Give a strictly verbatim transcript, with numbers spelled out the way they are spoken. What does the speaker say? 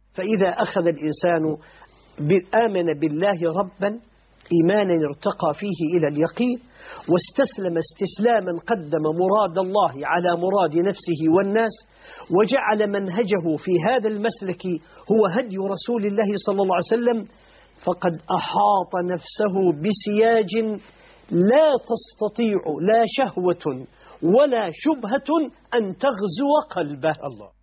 فإذا أخذ الإنسان آمن بالله ربا إيمانا ارتقى فيه إلى اليقين، واستسلم استسلاما قدم مراد الله على مراد نفسه والناس، وجعل منهجه في هذا المسلك هو هدي رسول الله صلى الله عليه وسلم، فقد أحاط نفسه بسياج لا تستطيع لا شهوة ولا شبهة أن تغزو قلبه. الله.